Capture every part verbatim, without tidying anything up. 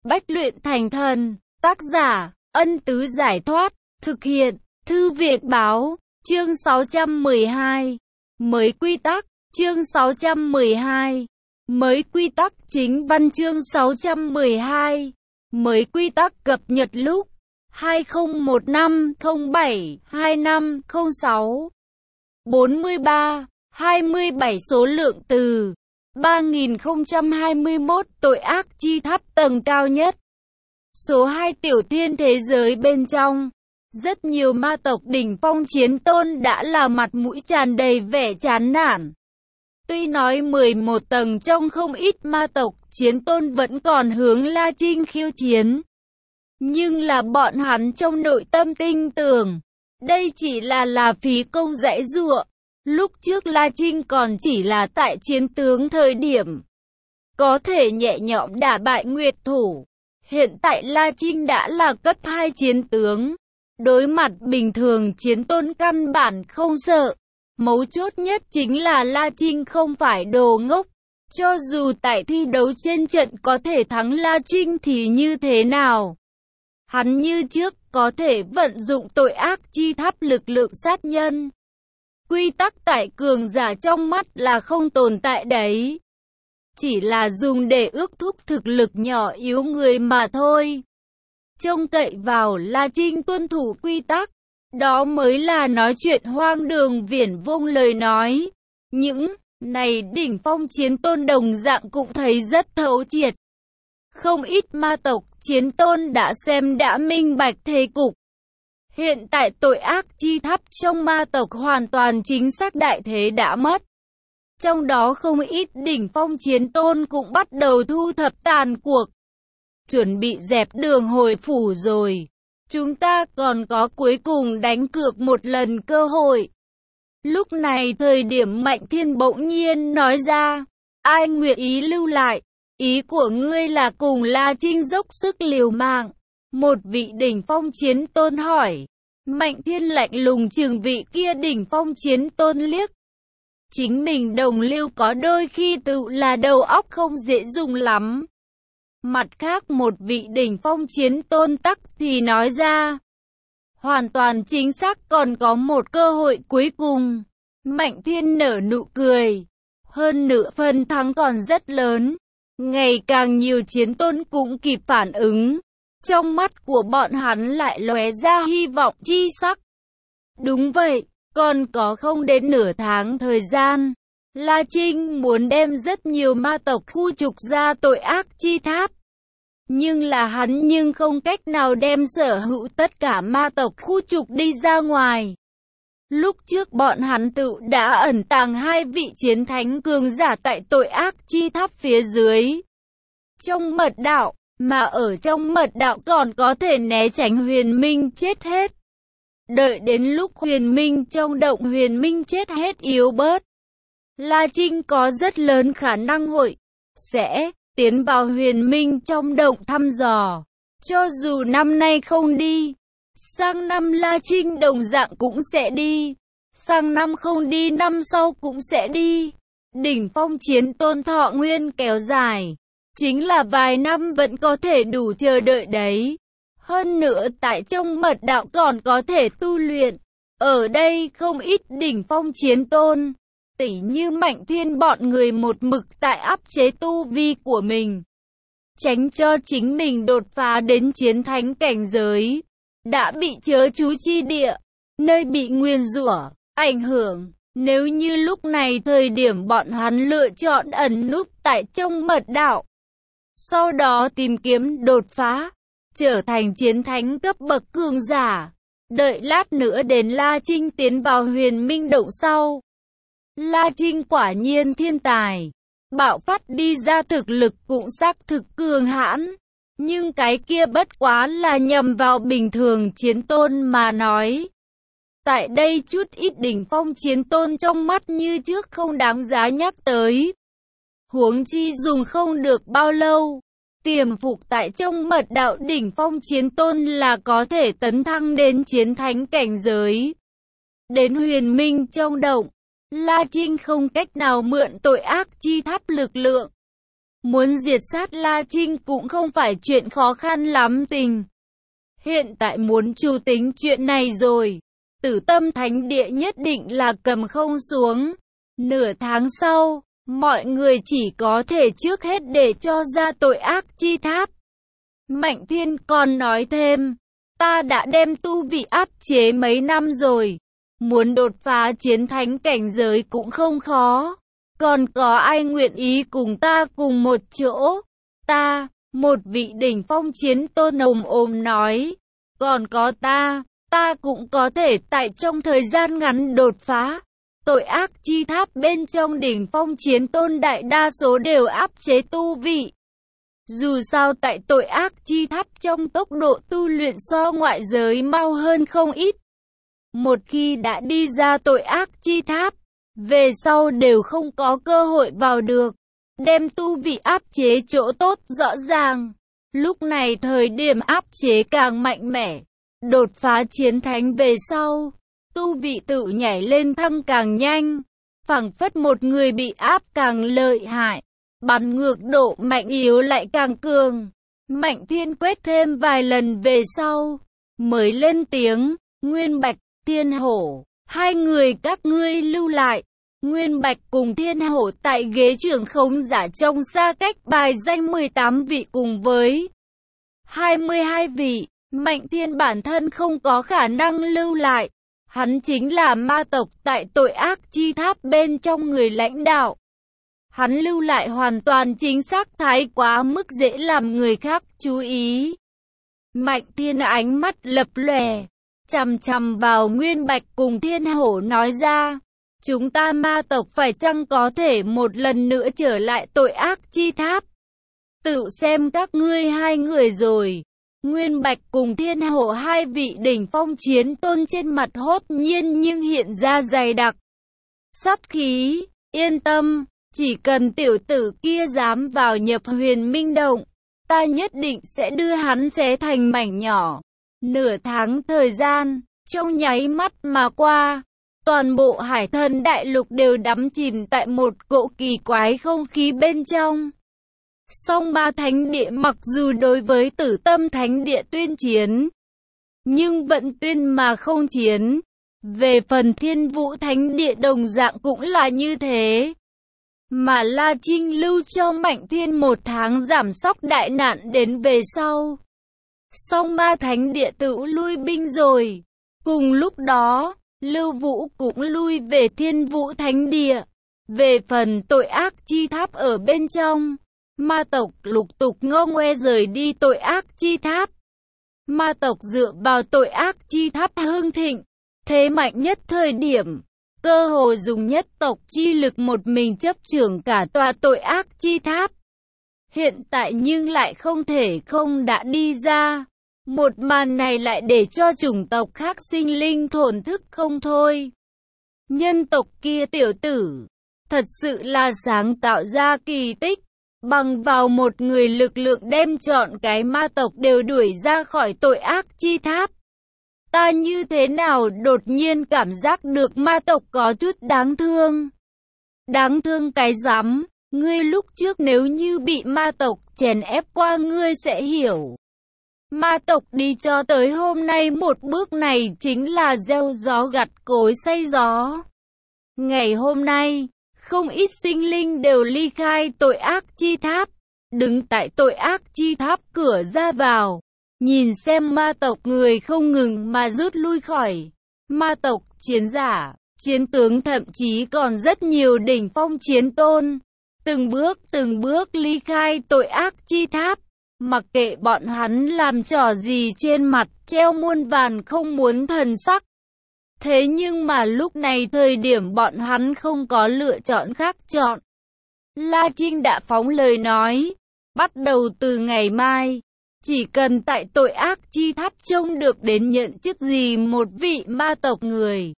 Bách luyện thành thần. Tác giả, Ân Tứ Giải Thoát. Thực hiện, Thư Viện Báo. Chương sáu trăm mười hai. Mới quy tắc. Chương sáu trăm mười hai. Mới quy tắc. Chính văn chương sáu trăm mười hai. Mới quy tắc cập nhật lúc hai không một năm không bảy hai năm không sáu. bốn mươi ba, hai mươi bảy số lượng từ ba nghìn không trăm hai mươi mốt tội ác chi tháp tầng cao nhất. Số hai tiểu thiên thế giới bên trong. Rất nhiều ma tộc đỉnh phong chiến tôn đã là mặt mũi tràn đầy vẻ chán nản. Tuy nói mười một tầng trong không ít ma tộc chiến tôn vẫn còn hướng La Trinh khiêu chiến. Nhưng là bọn hắn trong nội tâm tin tưởng. Đây chỉ là là phí công giãy giụa. Lúc trước La Trinh còn chỉ là tại chiến tướng thời điểm có thể nhẹ nhõm đả bại Nguyệt Thủ. Hiện tại La Trinh đã là cấp hai chiến tướng. Đối mặt bình thường chiến tôn căn bản không sợ. Mấu chốt nhất chính là La Trinh không phải đồ ngốc. Cho dù tại thi đấu trên trận có thể thắng La Trinh thì như thế nào? Hắn như trước có thể vận dụng tội ác chi tháp lực lượng sát nhân. Quy tắc tại cường giả trong mắt là không tồn tại đấy. Chỉ là dùng để ước thúc thực lực nhỏ yếu người mà thôi. Trông cậy vào La Trinh tuân thủ quy tắc. Đó mới là nói chuyện hoang đường viển vông lời nói. Những này đỉnh phong chiến tôn đồng dạng cũng thấy rất thấu triệt. Không ít ma tộc chiến tôn đã xem đã minh bạch thế cục. Hiện tại tội ác chi tháp trong ma tộc hoàn toàn chính xác đại thế đã mất. Trong đó không ít đỉnh phong chiến tôn cũng bắt đầu thu thập tàn cuộc. Chuẩn bị dẹp đường hồi phủ rồi. Chúng ta còn có cuối cùng đánh cược một lần cơ hội. Lúc này thời điểm Mạnh Thiên bỗng nhiên nói ra. Ai nguyện ý lưu lại? Ý của ngươi là cùng La Trinh dốc sức liều mạng. Một vị đỉnh phong chiến tôn hỏi. Mạnh Thiên lạnh lùng trừng vị kia đỉnh phong chiến tôn liếc. Chính mình đồng lưu có đôi khi tự là đầu óc không dễ dùng lắm. Mặt khác một vị đỉnh phong chiến tôn tắc thì nói ra. Hoàn toàn chính xác còn có một cơ hội cuối cùng. Mạnh Thiên nở nụ cười. Hơn nửa phần thắng còn rất lớn. Ngày càng nhiều chiến tôn cũng kịp phản ứng. Trong mắt của bọn hắn lại lóe ra hy vọng chi sắc. Đúng vậy, còn có không đến nửa tháng thời gian. La Trinh muốn đem rất nhiều ma tộc khu trục ra tội ác chi tháp. Nhưng là hắn nhưng không cách nào đem sở hữu tất cả ma tộc khu trục đi ra ngoài. Lúc trước bọn hắn tự đã ẩn tàng hai vị chiến thánh cường giả tại tội ác chi tháp phía dưới. Trong mật đạo, mà ở trong mật đạo còn có thể né tránh Huyền Minh chết hết. Đợi đến lúc Huyền Minh trong động Huyền Minh chết hết yếu bớt. La Trinh có rất lớn khả năng hội sẽ tiến vào Huyền Minh trong động thăm dò. Cho dù năm nay không đi, sang năm La Trinh đồng dạng cũng sẽ đi. Sang năm không đi năm sau cũng sẽ đi. Đỉnh phong chiến tôn thọ nguyên kéo dài. Chính là vài năm vẫn có thể đủ chờ đợi đấy. Hơn nữa tại trong mật đạo còn có thể tu luyện. Ở đây không ít đỉnh phong chiến tôn. Tỉ như Mạnh Thiên bọn người một mực tại áp chế tu vi của mình. Tránh cho chính mình đột phá đến chiến thánh cảnh giới. Đã bị chớ chú chi địa. Nơi bị nguyền rủa, ảnh hưởng. Nếu như lúc này thời điểm bọn hắn lựa chọn ẩn núp tại trong mật đạo. Sau đó tìm kiếm đột phá. Trở thành chiến thánh cấp bậc cường giả. Đợi lát nữa đến La Trinh tiến vào Huyền Minh động sau. La Trinh quả nhiên thiên tài. Bạo phát đi ra thực lực cũng xác thực cường hãn. Nhưng cái kia bất quá là nhầm vào bình thường chiến tôn mà nói. Tại đây chút ít đỉnh phong chiến tôn trong mắt như trước không đáng giá nhắc tới. Huống chi dùng không được bao lâu. Tiềm phục tại trong mật đạo đỉnh phong chiến tôn là có thể tấn thăng đến chiến thánh cảnh giới. Đến Huyền Minh trong động, La Trinh không cách nào mượn tội ác chi tháp lực lượng. Muốn diệt sát La Trinh cũng không phải chuyện khó khăn lắm tình. Hiện tại muốn chủ tính chuyện này rồi. Tử Tâm Thánh Địa nhất định là cầm không xuống. Nửa tháng sau, mọi người chỉ có thể trước hết để cho ra tội ác chi tháp. Mạnh Thiên còn nói thêm, ta đã đem tu vị áp chế mấy năm rồi. Muốn đột phá chiến thánh cảnh giới cũng không khó. Còn có ai nguyện ý cùng ta cùng một chỗ? Ta, một vị đỉnh phong chiến tôn ồm ồm nói. Còn có ta, ta cũng có thể tại trong thời gian ngắn đột phá. Tội ác chi tháp bên trong đỉnh phong chiến tôn đại đa số đều áp chế tu vị. Dù sao tại tội ác chi tháp trong tốc độ tu luyện so ngoại giới mau hơn không ít. Một khi đã đi ra tội ác chi tháp, về sau đều không có cơ hội vào được. Đem tu vị áp chế chỗ tốt rõ ràng. Lúc này thời điểm áp chế càng mạnh mẽ. Đột phá chiến thánh về sau, tu vị tự nhảy lên thăng càng nhanh. Phảng phất một người bị áp càng lợi hại. Bắn ngược độ mạnh yếu lại càng cường. Mạnh Thiên quét thêm vài lần về sau, mới lên tiếng, Nguyên Bạch, Thiên Hổ, hai người các ngươi lưu lại. Nguyên Bạch cùng Thiên Hổ tại ghế trưởng khống giả trong xa cách bài danh mười tám vị cùng với hai mươi hai vị. Mạnh Thiên bản thân không có khả năng lưu lại. Hắn chính là ma tộc tại tội ác chi tháp bên trong người lãnh đạo. Hắn lưu lại hoàn toàn chính xác thái quá mức dễ làm người khác chú ý. Mạnh Thiên ánh mắt lập lòe, chằm chằm vào Nguyên Bạch cùng Thiên Hổ nói ra. Chúng ta ma tộc phải chăng có thể một lần nữa trở lại tội ác chi tháp? Tự xem các ngươi hai người rồi. Nguyên Bạch cùng Thiên Hổ hai vị đỉnh phong chiến tôn trên mặt hốt nhiên nhưng hiện ra dày đặc sát khí. Yên tâm, chỉ cần tiểu tử kia dám vào nhập Huyền Minh Động, ta nhất định sẽ đưa hắn xé thành mảnh nhỏ. Nửa tháng thời gian, trong nháy mắt mà qua, toàn bộ Hải Thần Đại Lục đều đắm chìm tại một cỗ kỳ quái không khí bên trong. Song Ba Thánh Địa mặc dù đối với Tử Tâm Thánh Địa tuyên chiến, nhưng vẫn tuyên mà không chiến. Về phần Thiên Vũ Thánh Địa đồng dạng cũng là như thế. Mà La Trinh lưu cho Mạnh Thiên một tháng giảm sóc đại nạn đến về sau. Song Ba Thánh Địa tự lui binh rồi. Cùng lúc đó, Lưu Vũ cũng lui về Thiên Vũ Thánh Địa. Về phần tội ác chi tháp ở bên trong, ma tộc lục tục ngô ngoe rời đi tội ác chi tháp. Ma tộc dựa vào tội ác chi tháp hưng thịnh, thế mạnh nhất thời điểm, cơ hồ dùng nhất tộc chi lực một mình chấp trưởng cả tòa tội ác chi tháp. Hiện tại nhưng lại không thể không đã đi ra. Một màn này lại để cho chủng tộc khác sinh linh thổn thức không thôi. Nhân tộc kia tiểu tử, thật sự là sáng tạo ra kỳ tích. Bằng vào một người lực lượng đem chọn cái ma tộc đều đuổi ra khỏi tội ác chi tháp. Ta như thế nào đột nhiên cảm giác được ma tộc có chút đáng thương. Đáng thương cái rắm, ngươi lúc trước nếu như bị ma tộc chèn ép qua ngươi sẽ hiểu. Ma tộc đi cho tới hôm nay một bước này chính là gieo gió gặt cối xay gió. Ngày hôm nay, không ít sinh linh đều ly khai tội ác chi tháp, đứng tại tội ác chi tháp cửa ra vào, nhìn xem ma tộc người không ngừng mà rút lui khỏi. Ma tộc, chiến giả, chiến tướng thậm chí còn rất nhiều đỉnh phong chiến tôn, từng bước từng bước ly khai tội ác chi tháp, mặc kệ bọn hắn làm trò gì trên mặt treo muôn vàn không muốn thần sắc. Thế nhưng mà lúc này thời điểm bọn hắn không có lựa chọn khác chọn. La Trinh đã phóng lời nói, bắt đầu từ ngày mai, chỉ cần tại tội ác chi tháp trông được đến nhận chức gì một vị ma tộc người,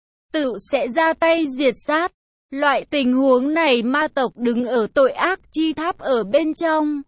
tự sẽ ra tay diệt sát. Loại tình huống này ma tộc đứng ở tội ác chi tháp ở bên trong,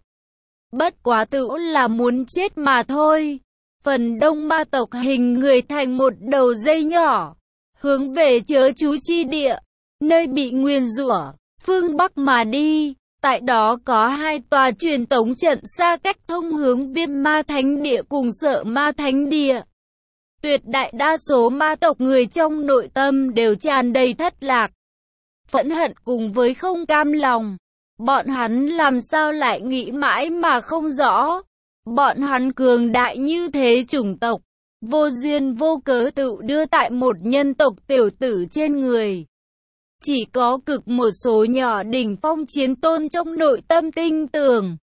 bất quá tự là muốn chết mà thôi. Phần đông ma tộc hình người thành một đầu dây nhỏ, hướng về chớ chú chi địa, nơi bị nguyền rủa, phương Bắc mà đi. Tại đó có hai tòa truyền tống trận xa cách thông hướng Viêm Ma Thánh Địa cùng Sợ Ma Thánh Địa. Tuyệt đại đa số ma tộc người trong nội tâm đều tràn đầy thất lạc, phẫn hận cùng với không cam lòng. Bọn hắn làm sao lại nghĩ mãi mà không rõ. Bọn hắn cường đại như thế chủng tộc, vô duyên vô cớ tự đưa tại một nhân tộc tiểu tử trên người. Chỉ có cực một số nhỏ đỉnh phong chiến tôn trong nội tâm tin tưởng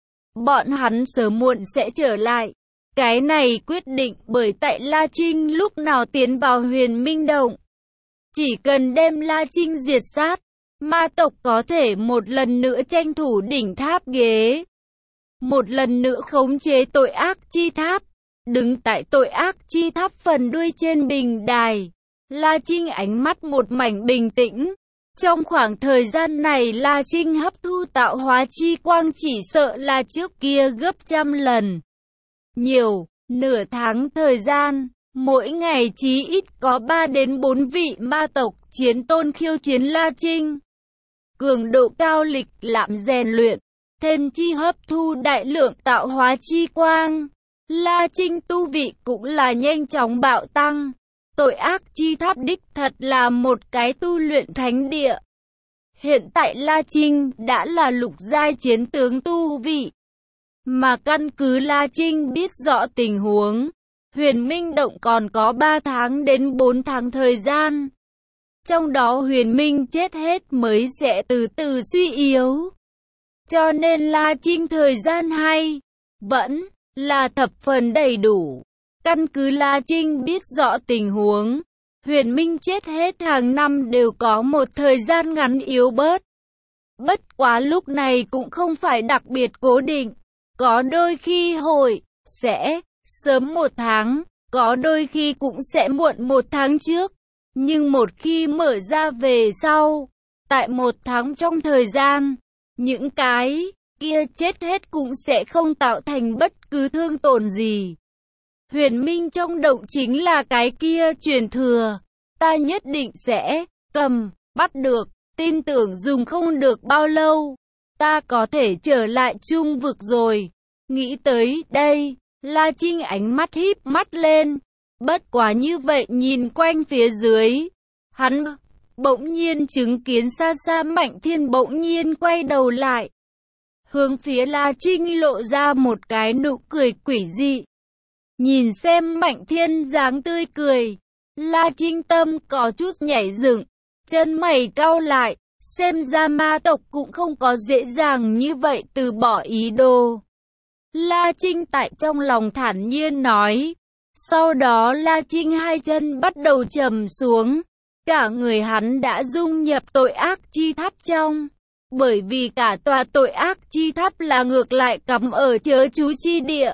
bọn hắn sớm muộn sẽ trở lại. Cái này quyết định bởi tại La Trinh lúc nào tiến vào Huyền Minh Động. Chỉ cần đem La Trinh diệt sát, ma tộc có thể một lần nữa tranh thủ đỉnh tháp ghế. Một lần nữa khống chế tội ác chi tháp. Đứng tại tội ác chi tháp phần đuôi trên bình đài, La Trinh ánh mắt một mảnh bình tĩnh. Trong khoảng thời gian này La Trinh hấp thu tạo hóa chi quang chỉ sợ là trước kia gấp trăm lần. Nhiều, nửa tháng thời gian, mỗi ngày chí ít có ba đến bốn vị ma tộc chiến tôn khiêu chiến La Trinh. Cường độ cao lịch lãm rèn luyện, thêm chi hấp thu đại lượng tạo hóa chi quang. La Trinh tu vị cũng là nhanh chóng bạo tăng. Tội ác chi tháp đích thật là một cái tu luyện thánh địa. Hiện tại La Trinh đã là lục giai chiến tướng tu vị. Mà căn cứ La Trinh biết rõ tình huống, Huyền Minh Động còn có ba tháng đến bốn tháng thời gian. Trong đó Huyền Minh chết hết mới sẽ từ từ suy yếu. Cho nên La Trinh thời gian hay, vẫn là thập phần đầy đủ. Căn cứ La Trinh biết rõ tình huống, Huyền Minh chết hết hàng năm đều có một thời gian ngắn yếu bớt. Bất quá lúc này cũng không phải đặc biệt cố định. Có đôi khi hội sẽ sớm một tháng, có đôi khi cũng sẽ muộn một tháng trước. Nhưng một khi mở ra về sau, tại một tháng trong thời gian, những cái kia chết hết cũng sẽ không tạo thành bất cứ thương tổn gì. Huyền Minh trong động chính là cái kia truyền thừa. Ta nhất định sẽ cầm, bắt được, tin tưởng dùng không được bao lâu. Ta có thể trở lại trung vực rồi. Nghĩ tới đây, La Trinh ánh mắt híp mắt lên. Bất quá như vậy nhìn quanh phía dưới, hắn bỗng nhiên chứng kiến xa xa Mạnh Thiên bỗng nhiên quay đầu lại. Hướng phía La Trinh lộ ra một cái nụ cười quỷ dị. Nhìn xem Mạnh Thiên dáng tươi cười, La Trinh tâm có chút nhảy dựng, chân mày cau lại, xem ra ma tộc cũng không có dễ dàng như vậy từ bỏ ý đồ. La Trinh tại trong lòng thản nhiên nói. Sau đó La Trinh hai chân bắt đầu trầm xuống, cả người hắn đã dung nhập tội ác chi tháp trong. Bởi vì cả tòa tội ác chi tháp là ngược lại cắm ở chớ chú chi địa,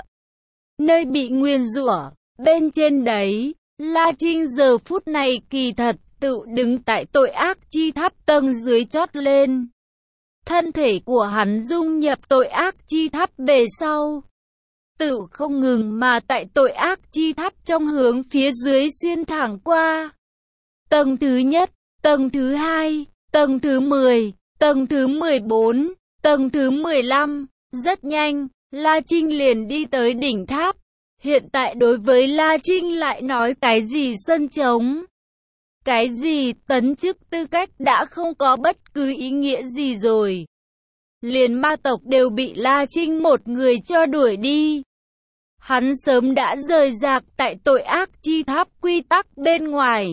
nơi bị nguyền rủa. Bên trên đấy, La Trinh giờ phút này kỳ thật tự đứng tại tội ác chi tháp tầng dưới chót lên. Thân thể của hắn dung nhập tội ác chi tháp về sau, tự không ngừng mà tại tội ác chi tháp trong hướng phía dưới xuyên thẳng qua. Tầng thứ nhất, tầng thứ hai, tầng thứ mười, tầng thứ mười bốn, tầng thứ mười lăm. Rất nhanh, La Trinh liền đi tới đỉnh tháp. Hiện tại đối với La Trinh lại nói cái gì sân trống, cái gì tấn chức tư cách đã không có bất cứ ý nghĩa gì rồi. Liền ma tộc đều bị La Trinh một người cho đuổi đi. Hắn sớm đã rời rạc tại tội ác chi tháp quy tắc bên ngoài.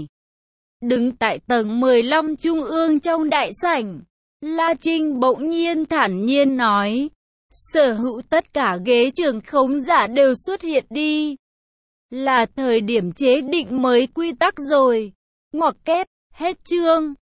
Đứng tại tầng mười lăm trung ương trong đại sảnh, La Trinh bỗng nhiên thản nhiên nói. Sở hữu tất cả ghế trưởng khống giả đều xuất hiện đi. Là thời điểm chế định mới quy tắc rồi. Ngoặc kép, hết chương.